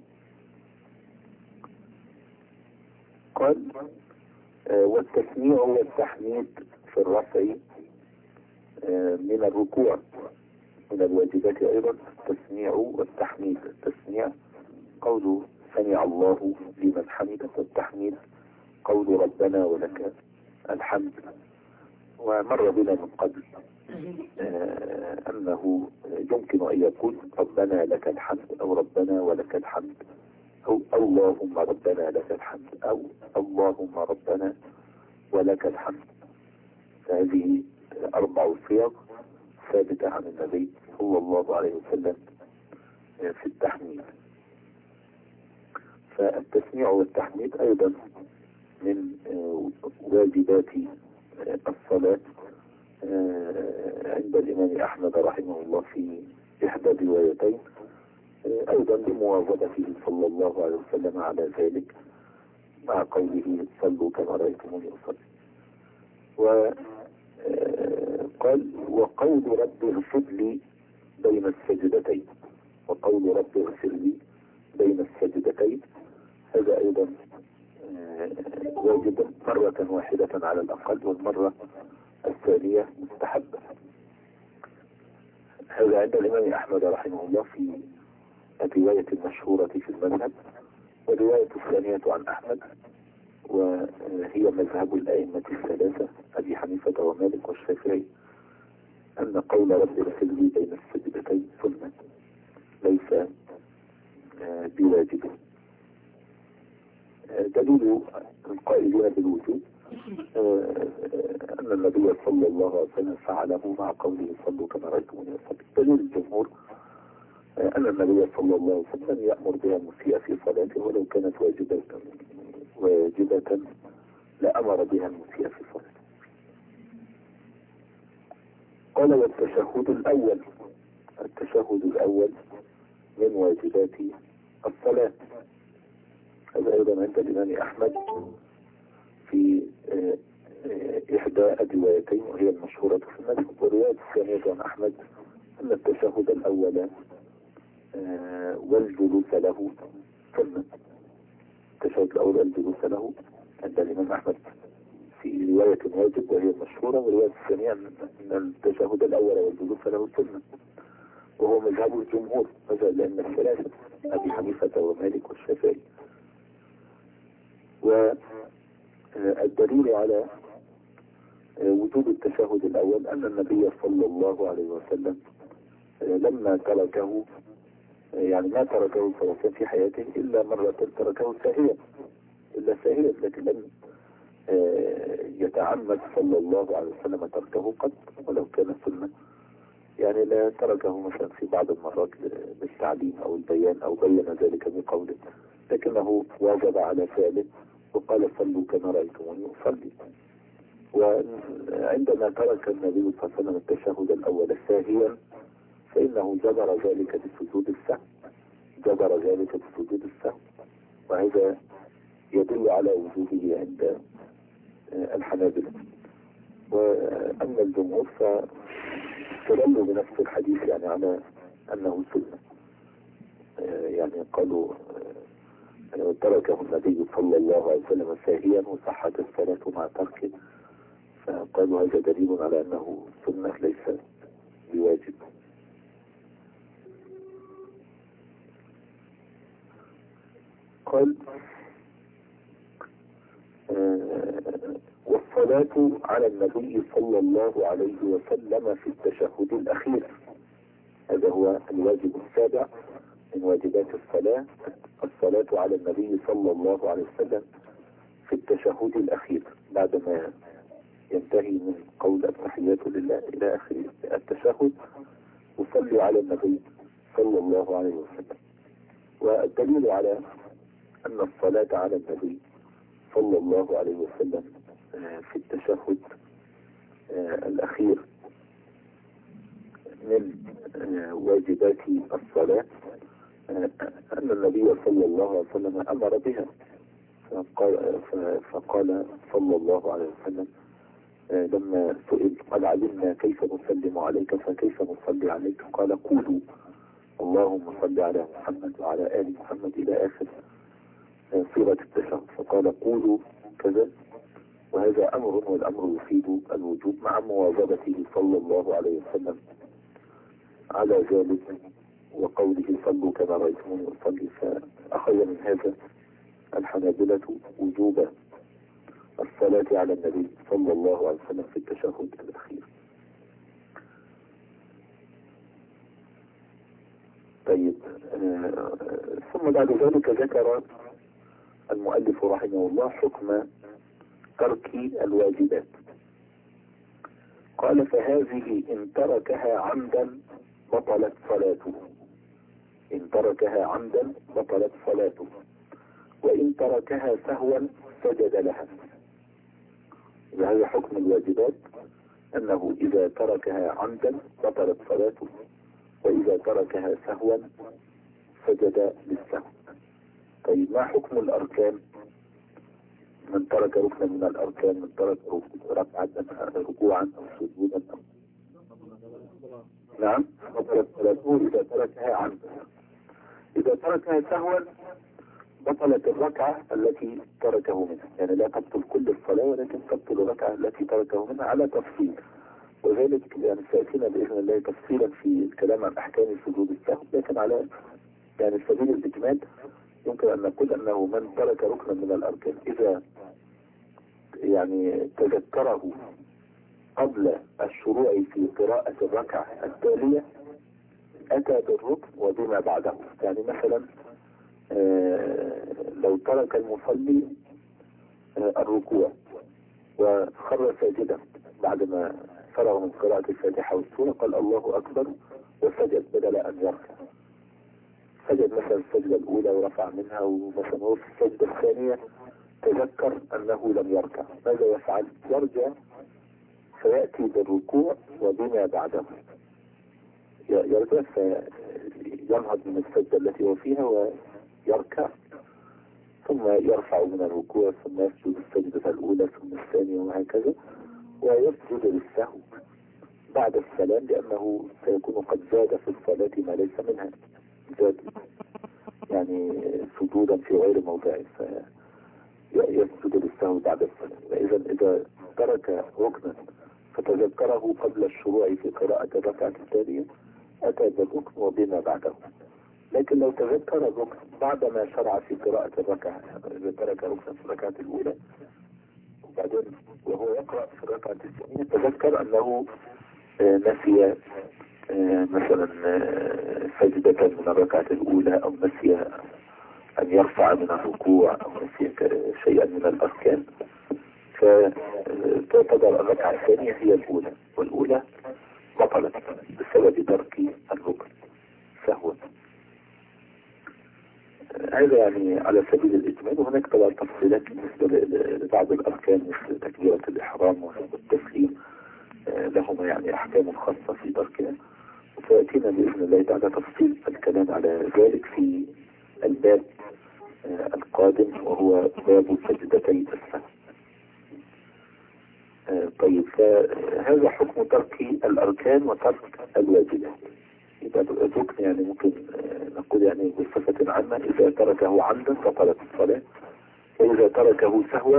قال والتسميع والتحميد في الرفع من الركوع من الواجبات أيضا التسميع والتحميد. التسميع قول سمع الله لمن حمده، والتحميد قول ربنا ولك الحمد. ومر بنا من قبل أنه يمكن أن يقول ربنا لك الحمد أو ربنا ولك الحمد أو اللهم ربنا لك الحمد أو اللهم ربنا ولك الحمد. فهذه 4 صيغ ثابتة عن النبي صلى الله عليه وسلم في التحميد. فالتسميع والتحميد أيضا من واجبات الصلاة عند الإمام أحمد رحمه الله في إحدى الروايتين، أيضا لمواظبته صلى الله عليه وسلم على ذلك مع قوله صلوا كما رأيتموني أصلي. وقال وقول رب اغفر لي بين السجدتين، وقول رب اغفر لي بين السجدتين هذا أيضا واجب مرة واحدة على الأقل، والمرة الثانية مستحبة. هذا عند الإمام أحمد رحمه الله في الرواية المشهورة في المذهب، والرواية الثانية عن أحمد وهي مذهب الأئمة الثلاثة أبي حنيفة ومالك والشافعي أن قول رب اغفر لي بين السجدتين سنة ليس بواجب. دليل القائلين بالوجوب أن النبي صلى الله عليه وسلم فعله مع قوله صلوا كما رأيتموني أصلي. دليل الجمهور أن النبي صلى الله عليه وسلم يأمر بها المسيء في صلاته ولو كانت واجبة لأمر بها المسيء في صلاته. قال والتشهد الأول، التشهد الأول من واجبات الصلاة. هذا أيضا عند الإمام أحمد في إحدى الروايتين وهي المشهورة في المذهب. والرواية الثانية عن أحمد أن التشهد الأول والجلوس له سنة. التشهد الأول والجلوس له عند الإمام أحمد في رواية واجب وهي المشهورة، والرواية الثانية أن التشهد الأول والجلوس له سنة، وهو مذهب الجمهور، مذهب لأن الثلاثة أبي حنيفة ومالك والشافعي. والدليل على وجود التشهد الأول أن النبي صلى الله عليه وسلم لما تركه، يعني ما تركه صلى الله عليه وسلم في حياته إلا مرة تركه ساهيا، لكن لم يتعمد صلى الله عليه وسلم تركه قط ولو كان سنة. يعني لا تركه مثلا في بعض المرات للتعليم أو البيان أو بين ذلك بقوله، لكنه واجب على فعله وقال صلوا كما رأيتموني أصلي. وعندما ترك النبي صلى الله عليه وسلم التشهد الأول ساهيا فإنه جبر ذلك بسجود السهو، وهذا يدل على وجوده عند الحنابلة. وأما الجمهور فاستدلوا بنفس الحديث يعني على أنه سنة، يعني قالوا تركه النبي صلى الله عليه وسلم ساهيا وصحت الصلاة مع تركه، فقالوا هذا دليل على أنه سنة ليس بواجب. قال والصلاة على النبي صلى الله عليه وسلم في التشهد الأخير. هذا هو الواجب السابع من واجبات الصلاة، الصلاة على النبي صلى الله عليه وسلم في التشهد الأخير بعدما ينتهي من قول التحيات لله إلى آخر التشهد وصلي على النبي صلى الله عليه وسلم. والدليل على أن الصلاة على النبي صلى الله عليه وسلم في التشهد الأخير من واجبات الصلاة أن النبي صلى الله عليه وسلم أمر بها، فقال صلى الله عليه وسلم لما سئل قال علمنا كيف نسلم عليك فكيف نصلي عليك، قال قولوا اللهم صل على محمد وعلى آل محمد إلى آخر صيغة التشهد، فقال قولوا كذا. وهذا أمر، والأمر يفيد الوجوب مع مواظبته صلى الله عليه وسلم على ذلك وقوله صلوا كما رأيتموني أصلي. فأخذ من هذا الحنابلة وجوب الصلاة على النبي صلى الله عليه وسلم في التشهد الأخير. طيب، ثم بعد ذلك ذكر المؤلف رحمه الله حكم ترك الواجبات. قال فهذه إن تركها عمدا بطلت صلاته، إن تركها عمدا بطلت صلاته، وإن تركها سهوا سجد لها. هذا حكم الواجبات، أنه إذا تركها عمدا بطلت صلاته، وإذا تركها سهوا سجد للسهو. طيب، ما حكم الأركان؟ من ترك ركنا من الأركان، من ترك ركعة ركوعا أو سجودا أو نعم بطلت صلاته إذا تركها عمدا. إذا تركها سهوا بطلت الركعة التي تركه منها، يعني لا تبطل كل الصلاة ولكن تبطل الركعة التي تركه منها على تفصيل، وذلك يعني سيأتينا بإذن الله تفصيلا في الكلام عن أحكام سجود السهو، لكن على يعني سبيل الإجمال يمكن أن نقول أنه من ترك ركنا من الأركان إذا يعني تذكره قبل الشروع في قراءة الركعة التالية أتى بالركن وبما بعده. يعني مثلا لو ترك المصلي الركوع وخر ساجدا بعدما فرغ من قراءة الفاتحة والسورة قال الله أكبر وسجد بدل أن يركع، سجد مثلا السجدة الأولى ورفع منها، ومثلا هو في السجدة الثانية تذكر أنه لم يركع، ماذا يفعل؟ يرجع فيأتي بالركوع وبما بعده، يرجع فينهض من السجدة التي هو فيها ويركع، ثم يرفع من الركوع، ثم يسجد السجدة الأولى ثم الثانية، وهكذا، ويسجد للسهو بعد السلام، لأنه سيكون قد زاد في الصلاة ما ليس منها، زاد يعني سجودا في غير موضعه، فيسجد للسهو بعد السلام. فإذا إذا ترك ركنا فتذكره قبل الشروع في قراءة الركعة التالية أتى بالركن وبما بعده. لكن لو تذكر الركن بعدما شرع في قراءة الركعة، إذا ترك ركنا في الركعة الأولى وبعدين وهو يقرأ في الركعة الثانية تذكر أنه نسي مثلا سجدة من الركعة الأولى، أو نسي أن يرفع من الركوع، أو نسي شيئا من الأركان، فتعتبر الركعة الثانية هي الأولى، والأولى بطلت بسبب ترك الركن سهوا. هذا يعني على سبيل الإجمال. وهناك طبعا تفصيلات بالنسبة لبعض الأركان مثل تكبيرة الإحرام والتسليم، لهما يعني أحكام خاصة في تركها، وسيأتينا بإذن الله تعالى تفصيل الكلام على ذلك في الباب القادم، وهو باب سجدتي السهو. طيب، فهذا حكم ترك الأركان وترك الواجبات. يبقى الركن يعني ممكن نقول يعني بصفة عامة إذا تركه عمدا بطلت الصلاة، وإذا تركه سهوا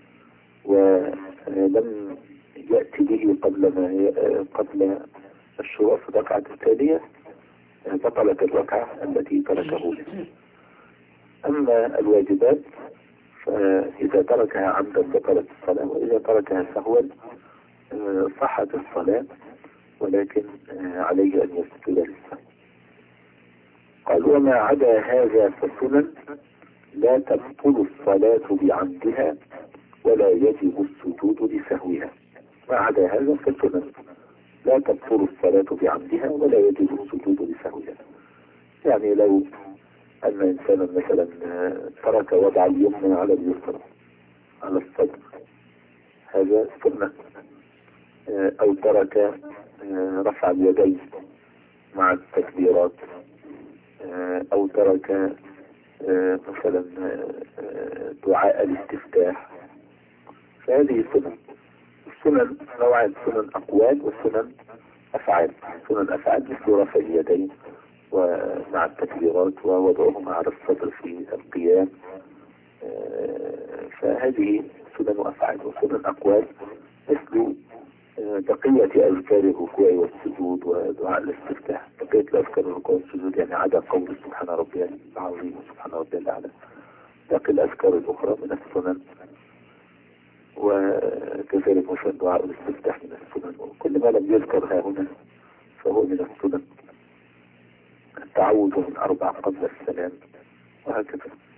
ولم يأتي به قبل الشروع في الركعة التالية بطلت الركعة التي تركه. أما الواجبات فإذا تركها عمدا بطلت الصلاة، وإذا تركها سهوا صحت الصلاة، ولكن عليه أن يسجد للسهو. قال: وما عدا هذا فسنن لا تبطل الصلاة بعمدها ولا يجب السجود لسهوها. ما عدا هذا فسنن لا تبطل الصلاة بعمدها ولا يجب السجود لسهوها. يعني لو أن إنسانا مثلا ترك وضع اليمنى على اليسرى على الصدر، هذا سنة، أو ترك رفع اليدين مع التكبيرات، أو ترك مثلا دعاء الاستفتاح، فهذه سنن. السنن نوعان: سنن أقوال وسنن أفعال. سنن أفعال مثل رفع اليدين ومع التكبيرات ووضعهما على الصدر في القيام، فهذه سنن أفعال. وسنن أقوال مثل بقية أذكار الركوع والسجود ودعاء الاستفتاح، بقية أذكار الركوع والسجود يعني عدا قول سبحان ربي العظيم وسبحان ربي الأعلى، باقي الأذكار الأخرى من السنن، وكذلك مثلا دعاء الاستفتاح من السنن. وكل ما لم يذكر ها هنا فهو من السنن. التعوذ من 4 قبل السلام، وهكذا.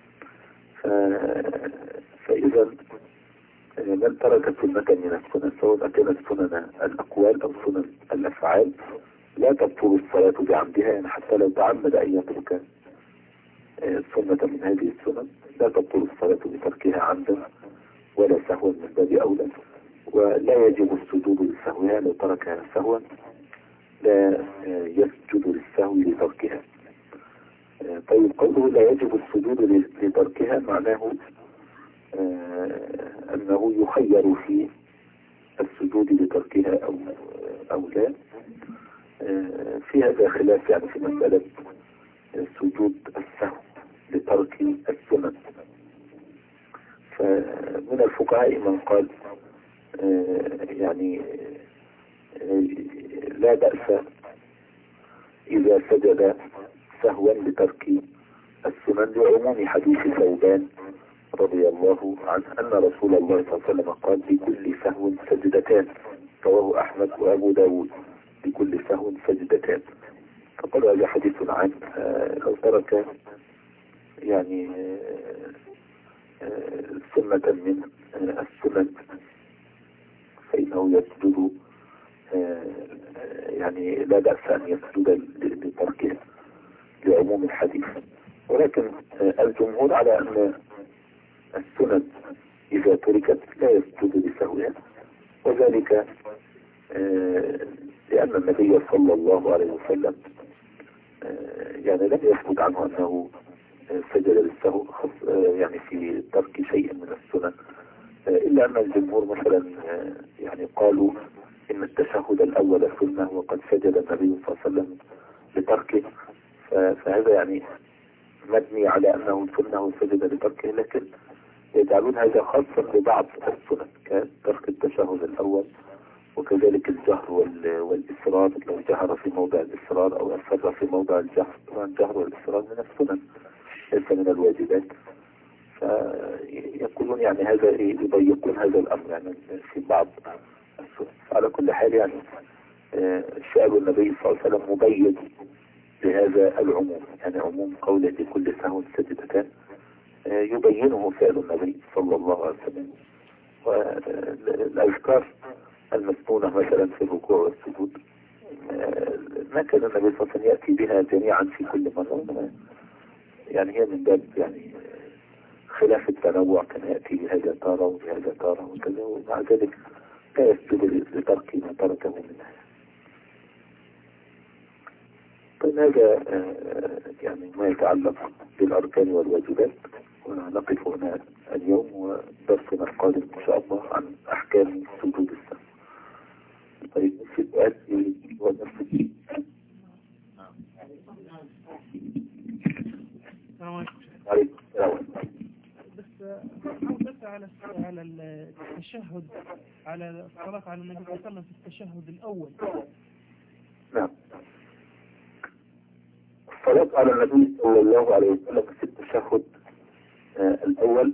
فإذا من ترك سنة من السنن سواء كانت سنن الأقوال أو سنن الأفعال لا تبطل الصلاة بعمدها، يعني حتى لو تعمد أن يترك سنة من هذه السنن لا تبطل الصلاة بتركها عمدا ولا سهوا من باب أولى، ولا يجب السجود لسهوها. لو تركها سهوا لا يسجد للسهو لتركها. طيب، قوله لا يجب السجود لتركها معناه أنه يخير في السجود لتركها أو لا. في هذا خلاف يعني في مسألة سجود السهو لترك السنن. فمن الفقهاء من قال يعني لا بأس إذا سجد سهوا لترك السنن، لعموم حديث ثوبان رضي الله عنه أن رسول الله صلى الله عليه وسلم قال: لكل سهو سجدتان. رواه أحمد وأبو داود: لكل سهو سجدتان. فقال هذا حديث عام. لو ترك يعني سنة من السنن فإنه يسجد، يعني لا بأس أن يسجد لتركها، لعموم الحديث. ولكن الجمهور على أن السنن إذا تركت لا يسجد لسهوها، وذلك لأن النبي صلى الله عليه وسلم يعني لم يثبت عنه أنه سجد للسهو يعني في ترك شيء من السنن، إلا أن الجمهور مثلا يعني قالوا إن التشهد الأول سنة وقد سجد النبي صلى الله عليه وسلم لتركه، فهذا يعني مبني على أنه سنة وسجد لتركه، لكن يجعلون هذا خاصا ببعض السنن كترك التشهد الأول، وكذلك الجهر والإصرار لو جهر في موضع الإصرار أو أصر في موضع الجهر. طبعا الجهر والإصرار من السنن ليس من الواجبات، فيقولون يعني هذا يضيقون هذا الأمر يعني في بعض السنن. على كل حال يعني شأن النبي صلى الله عليه وسلم مبين بهذا العموم، يعني عموم قوله لكل سهو سجدتان يبينه فعل النبي صلى الله عليه وسلم. والأذكار المسنونة مثلا في الركوع والسجود ما كان النبي صلى الله عليه وسلم يأتي بها جميعا في كل مرة، يعني هي من باب يعني خلاف التنوع، كان يأتي بهذا تارة وبهذا تارة وكذا، ومع ذلك لا يسجد لترك ما تركه منها. طيب هذا يعني ما يتعلق بالأركان والواجبات، ونقف هنا اليوم، ودرسنا القادم إن شاء الله عن أحكام سجود السهو. طيب في سؤال ونفسي. عليكم السلام.
بس حاول على التشهد، على الصلاة على النبي صلى الله عليه وسلم في التشهد الأول.
نعم، الصلاة على النبي صلى الله عليه وسلم في التشهد الأول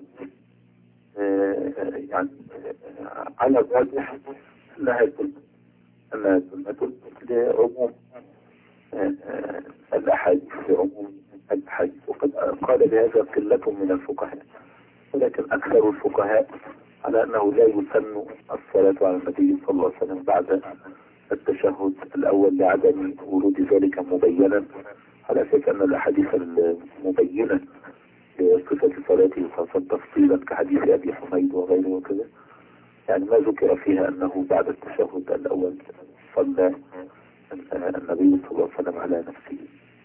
يعني على الراجح أنها سنة لعموم الأحاديث، لعموم الأحاديث، وقد قال بهذا قلة من الفقهاء، ولكن أكثر الفقهاء على أنه لا يسن الصلاة على النبي صلى الله عليه وسلم بعد التشهد الأول لعدم ورود ذلك مبينا، على أساس أن الأحاديث المبينة لصفة صلاته تفصيلا كحديث أبي حميد وغيره وكذا، يعني ما ذكر فيها أنه بعد التشهد الأول صلى النبي صلى الله عليه وسلم على نفسه.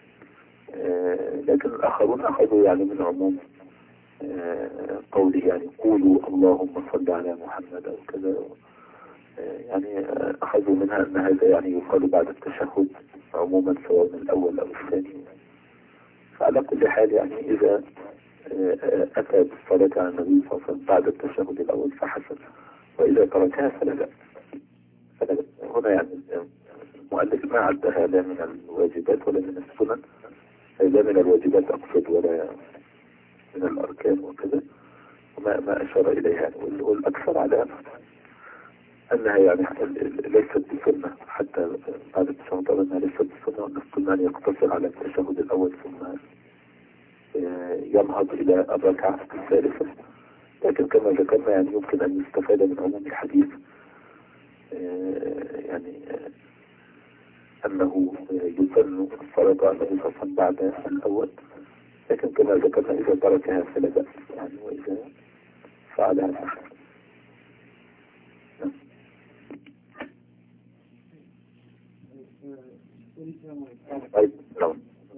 لكن الآخرون أخذوا يعني من عموم قوله يعني قولوا اللهم صل على محمد أو كذا، يعني أخذوا منها أن هذا يعني يقال بعد التشهد عموما سواء الأول أو الثاني. فعلى كل حال يعني إذا أتى بالصلاة على النبي صلى الله عليه وسلم بعد التشهد الأول فحسن، وإذا تركها فلا بأس. هنا يعني المؤلف ما عدها لا من الواجبات ولا من السنن، لا من الواجبات أقصد ولا من الأركان وكذا، وما أشار إليها، والأكثر على أنها يعني ليست بسنة حتى بعد التشهد، أنها ليست بسنة، وأن السنة أن يقتصر على التشهد الأول ثم ينهض إلى الركعة الثالثة. لكن كما ذكرنا يعني يمكن أن يستفاد من عموم الحديث يعني أنه يسن الصلاة على النبي صلى الله عليه وسلم بعد الأول، لكن كما ذكرنا إذا تركها فلا بأس يعني، وإذا فعلها فحسن. طيب نعم.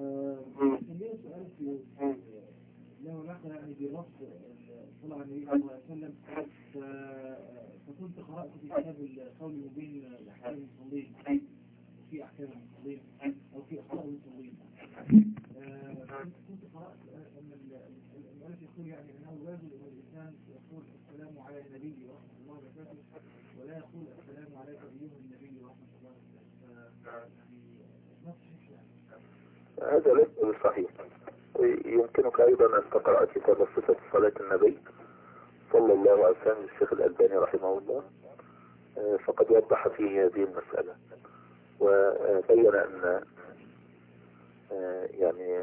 له علاقة يعني بنص صلى على النبي صلى الله عليه وسلم، فكنت قرأت في كتاب القول بين أحكام المصلين، في أحكام المصلين أو في أخطاء المصلين، كنت قرأت أن المؤلف يقول يعني أنه واجب أن الإنسان يقول السلام على النبي ورحمة الله وبركاته، ولا يقول السلام عليك أيها النبي ورحمة الله وبركاته. يعني ما صحيح يعني.
هذا ليس صحيح. يمكنك أيضا أن تقرأ كتاب صفة صلاة النبي صلى الله عليه وسلم للشيخ الألباني رحمه الله، فقد وضح فيه هذه المسألة، وبين أن يعني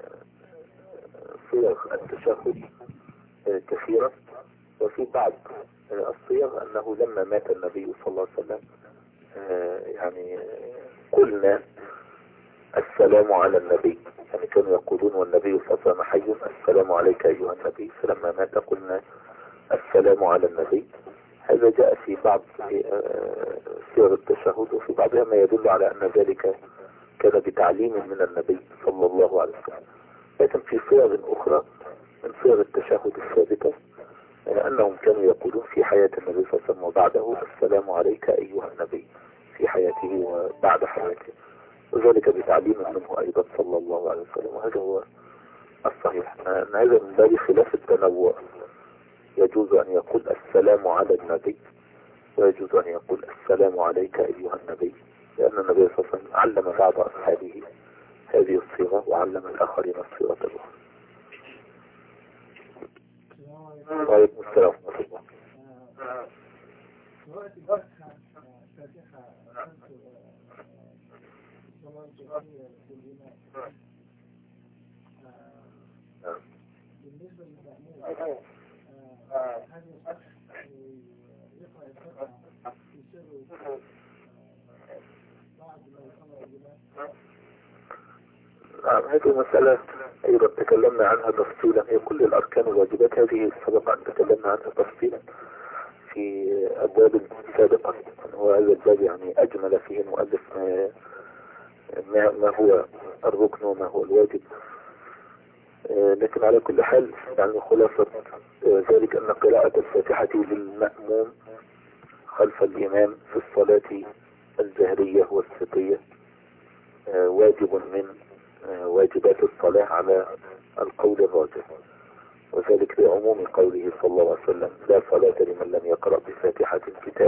صيغ التشهد كثيرة، وفي بعض الصيغ أنه لما مات النبي صلى الله عليه وسلم يعني قلنا السلام على النبي، يعني كانوا يقولون والنبي صلى الله عليه وسلم حي السلام عليك أيها النبي، فلما مات قلنا السلام على النبي. هذا جاء في بعض سير التشهد، وفي بعضها ما يدل على أن ذلك كان بتعليم من النبي صلى الله عليه وسلم. لكن في صيغ أخرى من صيغ التشهد الثابتة أنهم كانوا يقولون في حياة النبي صلى الله عليه وسلم وبعده السلام عليك أيها النبي في حياته وبعد حياته، وذلك بتعليم منه أيضا صلى الله عليه وسلم. وهذا هو الصحيح، أن هذا من باب خلاف التنوع. يجوز أن يقول السلام على النبي، ويجوز أن يقول السلام عليك أيها النبي، لأن النبي صلى الله عليه وسلم علم بعض أصحابه هذه الصيغة وعلم الآخرين الصيغة الأخرى. وعليكم السلام ورحمة الله.
دلوقتي الفاتحة بالنسبة للمأمون هل يصح يقرأ الفاتحة في سر بعد ما يقرأ الإمام؟
هذه مسألة أيضا تكلمنا عنها تفصيلا. هي كل الأركان والواجبات هذه سبق أن تكلمنا عنها تفصيلا في أبواب سابقة، وهذا الباب يعني أجمل فيه المؤلف ما هو الركن وما هو الواجب. لكن على كل حال يعني خلاصة ذلك أن قراءة الفاتحة للمأموم خلف الإمام في الصلاة الجهرية والسرية واجب من واجبات الصلاة على القول الراجح، وذلك لعموم قوله صلى الله عليه وسلم لا صلاة لمن لم يقرأ بفاتحة الكتاب.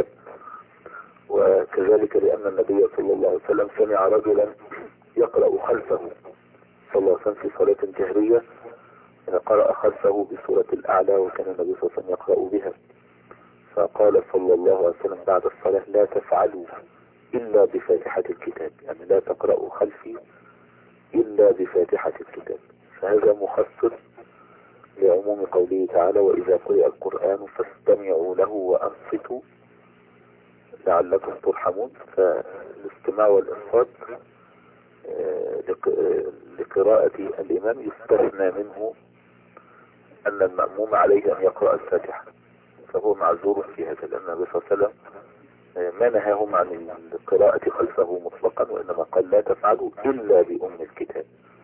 وكذلك لأن النبي صلى الله عليه وسلم سمع رجلا يقرأ خلفه صلى الله عليه وسلم في صلاة جهرية، قرأ خلفه بسورة الأعلى وكان النبي صلى الله عليه وسلم يقرأ بها، فقال صلى الله عليه وسلم بعد الصلاة لا تفعلوا إلا بفاتحة الكتاب، يعني لا تقرأوا خلفي إلا بفاتحة الكتاب. فهذا مخصص لعموم قوله تعالى وإذا قرئ القرآن فاستمعوا له وأنصتوا لعلكم ترحمون. فالاستماع والإنصات لقراءة الإمام يستثنى منه أن المأموم عليه أن يقرأ الفاتحة، فهو معذور في هذا، لأن النبي صلى الله عليه وسلم ما نهاهم عن القراءة خلفه مطلقا، وإنما قال لا تفعلوا إلا بأم الكتاب.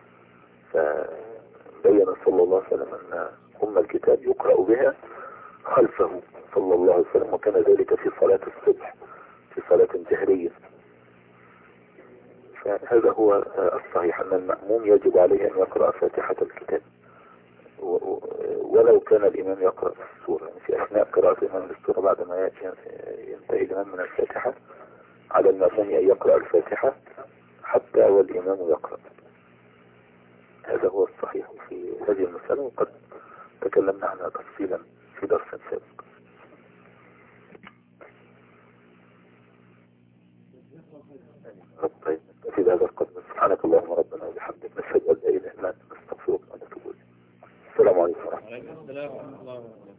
فبين صلى الله عليه وسلم أن أم الكتاب يقرأ بها خلفه صلى الله عليه وسلم، وكان ذلك في صلاة الصبح في صلاة جهرية. فهذا هو الصحيح أن المأموم يجب عليه أن يقرأ فاتحة الكتاب ولو كان الإمام يقرأ السورة. يعني في أثناء قراءة الإمام للسورة بعدما ينتهي الإمام من الفاتحة على المأموم أن يقرأ الفاتحة حتى والإمام يقرأ. هذا هو الصحيح في هذه المسألة، وقد تكلمنا عنها تفصيلا في درس سابق. طيب في هذا القدر سبحانك اللهم ربنا وبحمدك نشهد أن لا إله إلا أنت نستغفرك ونتوب إليك. السلام عليكم ورحمة الله.